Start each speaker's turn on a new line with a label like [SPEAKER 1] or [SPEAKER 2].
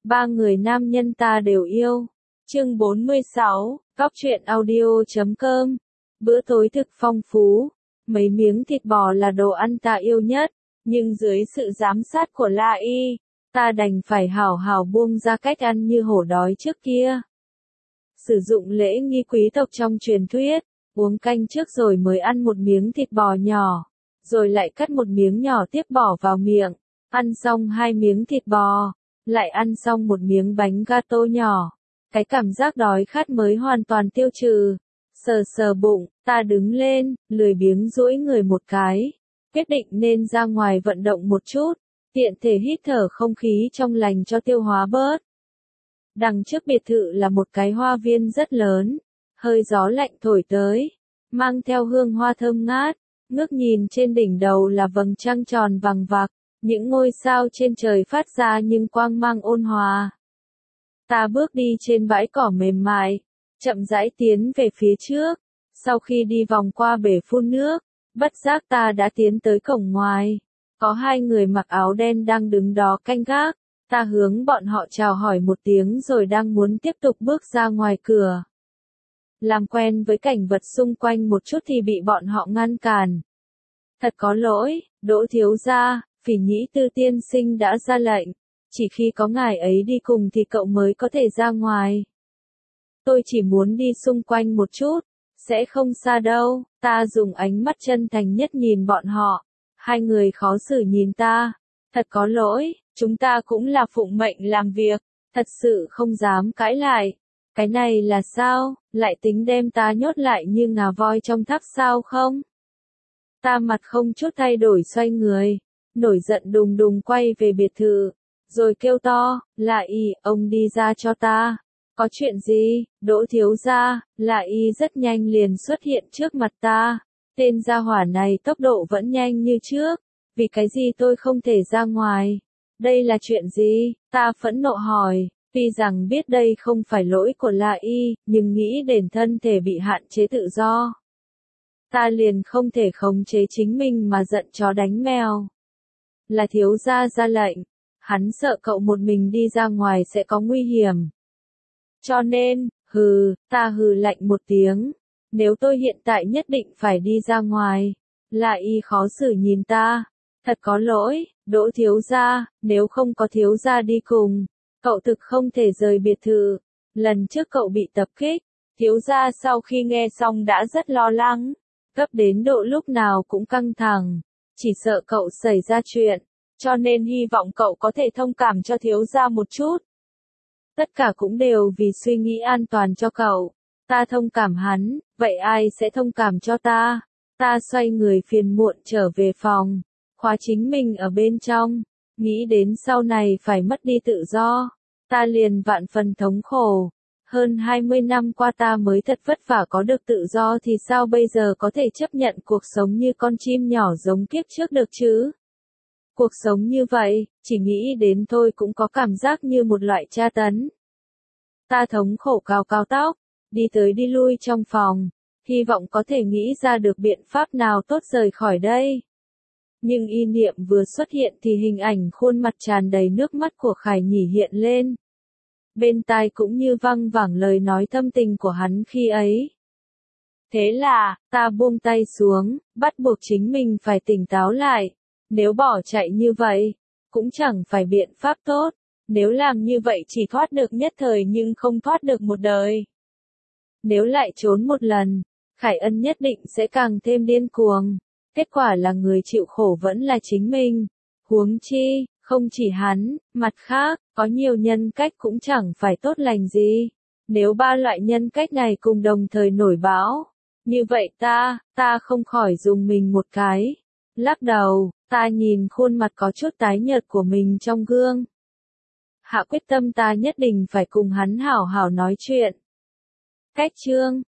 [SPEAKER 1] Ba người nam nhân ta đều yêu. Chương 46, Cóc truyện audio.com. Bữa tối thực phong phú. Mấy miếng thịt bò là đồ ăn ta yêu nhất, nhưng dưới sự giám sát của La Y, ta đành phải hảo hảo buông ra cách ăn như hổ đói trước kia. Sử dụng lễ nghi quý tộc trong truyền thuyết, uống canh trước rồi mới ăn một miếng thịt bò nhỏ, rồi lại cắt một miếng nhỏ tiếp bỏ vào miệng, ăn xong 2 miếng thịt bò, lại ăn xong một miếng bánh gato nhỏ. Cái cảm giác đói khát mới hoàn toàn tiêu trừ. Sờ sờ bụng, ta đứng lên, lười biếng duỗi người một cái, quyết định nên ra ngoài vận động một chút, tiện thể hít thở không khí trong lành cho tiêu hóa bớt. Đằng trước biệt thự là một cái hoa viên rất lớn, hơi gió lạnh thổi tới, mang theo hương hoa thơm ngát, ngước nhìn trên đỉnh đầu là vầng trăng tròn vằng vặc, những ngôi sao trên trời phát ra những quang mang ôn hòa. Ta bước đi trên bãi cỏ mềm mại, chậm rãi tiến về phía trước, sau khi đi vòng qua bể phun nước, bất giác ta đã tiến tới cổng ngoài. Có 2 người mặc áo đen đang đứng đó canh gác, ta hướng bọn họ chào hỏi một tiếng rồi đang muốn tiếp tục bước ra ngoài cửa. Làm quen với cảnh vật xung quanh một chút thì bị bọn họ ngăn cản. Thật có lỗi, Đỗ thiếu gia, Phỉ Nhĩ Tư tiên sinh đã ra lệnh, chỉ khi có ngài ấy đi cùng thì cậu mới có thể ra ngoài. Tôi chỉ muốn đi xung quanh một chút, sẽ không xa đâu. Ta dùng ánh mắt chân thành nhất nhìn bọn họ. 2 người khó xử nhìn ta. Thật có lỗi, chúng ta cũng là phụng mệnh làm việc, thật sự không dám cãi lại. Cái này là sao, lại tính đem ta nhốt lại như ngà voi trong tháp sao không? Ta mặt không chút thay đổi xoay người, nổi giận đùng đùng quay về biệt thự, rồi kêu to, La Y, ông đi ra cho ta. Có chuyện gì? Đỗ thiếu gia, La Y rất nhanh liền xuất hiện trước mặt ta. Tên gia hỏa này tốc độ vẫn nhanh như trước. Vì cái gì tôi không thể ra ngoài? Đây là chuyện gì? Ta phẫn nộ hỏi. Tuy rằng biết đây không phải lỗi của La Y, nhưng nghĩ đến thân thể bị hạn chế tự do, ta liền không thể khống chế chính mình mà giận chó đánh mèo. Là thiếu gia ra lệnh. Hắn sợ cậu một mình đi ra ngoài sẽ có nguy hiểm. Cho nên, ta hừ lạnh một tiếng. Nếu tôi hiện tại nhất định phải đi ra ngoài. La Y khó xử nhìn ta. Thật có lỗi, Đỗ thiếu gia, nếu không có thiếu gia đi cùng, cậu thực không thể rời biệt thự. Lần trước cậu bị tập kích, thiếu gia sau khi nghe xong đã rất lo lắng, gấp đến độ lúc nào cũng căng thẳng, chỉ sợ cậu xảy ra chuyện, cho nên hy vọng cậu có thể thông cảm cho thiếu gia một chút. Tất cả cũng đều vì suy nghĩ an toàn cho cậu. Ta thông cảm hắn, vậy ai sẽ thông cảm cho ta? Ta xoay người phiền muộn trở về phòng, khóa chính mình ở bên trong, nghĩ đến sau này phải mất đi tự do. Ta liền vạn phần thống khổ. Hơn 20 năm qua ta mới thật vất vả có được tự do thì sao bây giờ có thể chấp nhận cuộc sống như con chim nhỏ giống kiếp trước được chứ? Cuộc sống như vậy, chỉ nghĩ đến thôi cũng có cảm giác như một loại tra tấn. Ta thống khổ cào cào tóc, đi tới đi lui trong phòng, hy vọng có thể nghĩ ra được biện pháp nào tốt rời khỏi đây. Nhưng ý niệm vừa xuất hiện thì hình ảnh khuôn mặt tràn đầy nước mắt của Khải Nhỉ hiện lên. Bên tai cũng như văng vẳng lời nói thâm tình của hắn khi ấy. Thế là, ta buông tay xuống, bắt buộc chính mình phải tỉnh táo lại. Nếu bỏ chạy như vậy, cũng chẳng phải biện pháp tốt. Nếu làm như vậy chỉ thoát được nhất thời nhưng không thoát được một đời. Nếu lại trốn một lần, Khải Ân nhất định sẽ càng thêm điên cuồng. Kết quả là người chịu khổ vẫn là chính mình. Huống chi, không chỉ hắn, mặt khác, có nhiều nhân cách cũng chẳng phải tốt lành gì. Nếu 3 loại nhân cách này cùng đồng thời nổi bão, như vậy ta không khỏi dùng mình một cái. Lắc đầu, ta nhìn khuôn mặt có chút tái nhợt của mình trong gương. Hạ quyết tâm ta nhất định phải cùng hắn hảo hảo nói chuyện. Cách chương